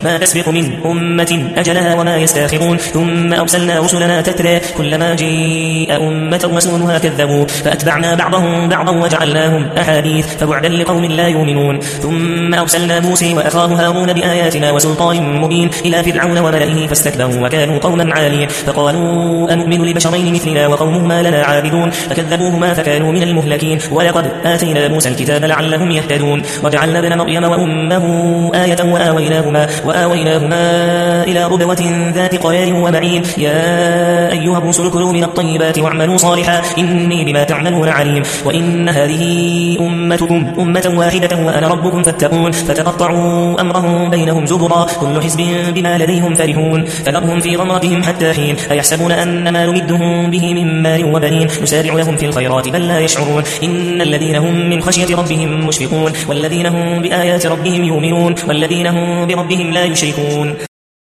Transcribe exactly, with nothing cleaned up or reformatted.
ما تسبق من أمة أجلها وما يستاخرون ثم أرسلنا رسلنا تترى كلما جيء أمة رسولها كذبوا فأتبعنا بعضهم بعضا وجعلناهم أحاديث فبعدا لقوم لا يؤمنون ثم أرسلنا موسى وأخاه هارون بآياتنا وسلطان مبين إلى فرعون وملئه فاستكبروا وكانوا قوما عالين فقالوا أنؤمن لبشرين مثلنا وقومهما لنا عابدون فكذبوهما فكانوا من المهلكين ولقد آتينا موسى الكتاب لعلهم يهتدون وجعلنا ابن مريم وأمه آية وآويناهما وآويناهما إلى ربوة ذات قرار ومعين يا أيها الرسل كلوا من الطيبات واعملوا صالحا إني بما تعملون عليم وإن هذه أمتكم أمة واحدة وأنا ربكم فاتقون فتقطعوا أمرهم بينهم زبرا كل حزب بما لديهم فرحون فذرهم في غمرتهم حتى حين أيحسبون أن ما نمدهم به من مال وبنين نسارع لهم في الخيرات بل لا يشعرون إن الذين هم من خشية ربهم مشفقون والذين هم بآيات ربهم يؤمنون والذين هم بربهم لا يشركون.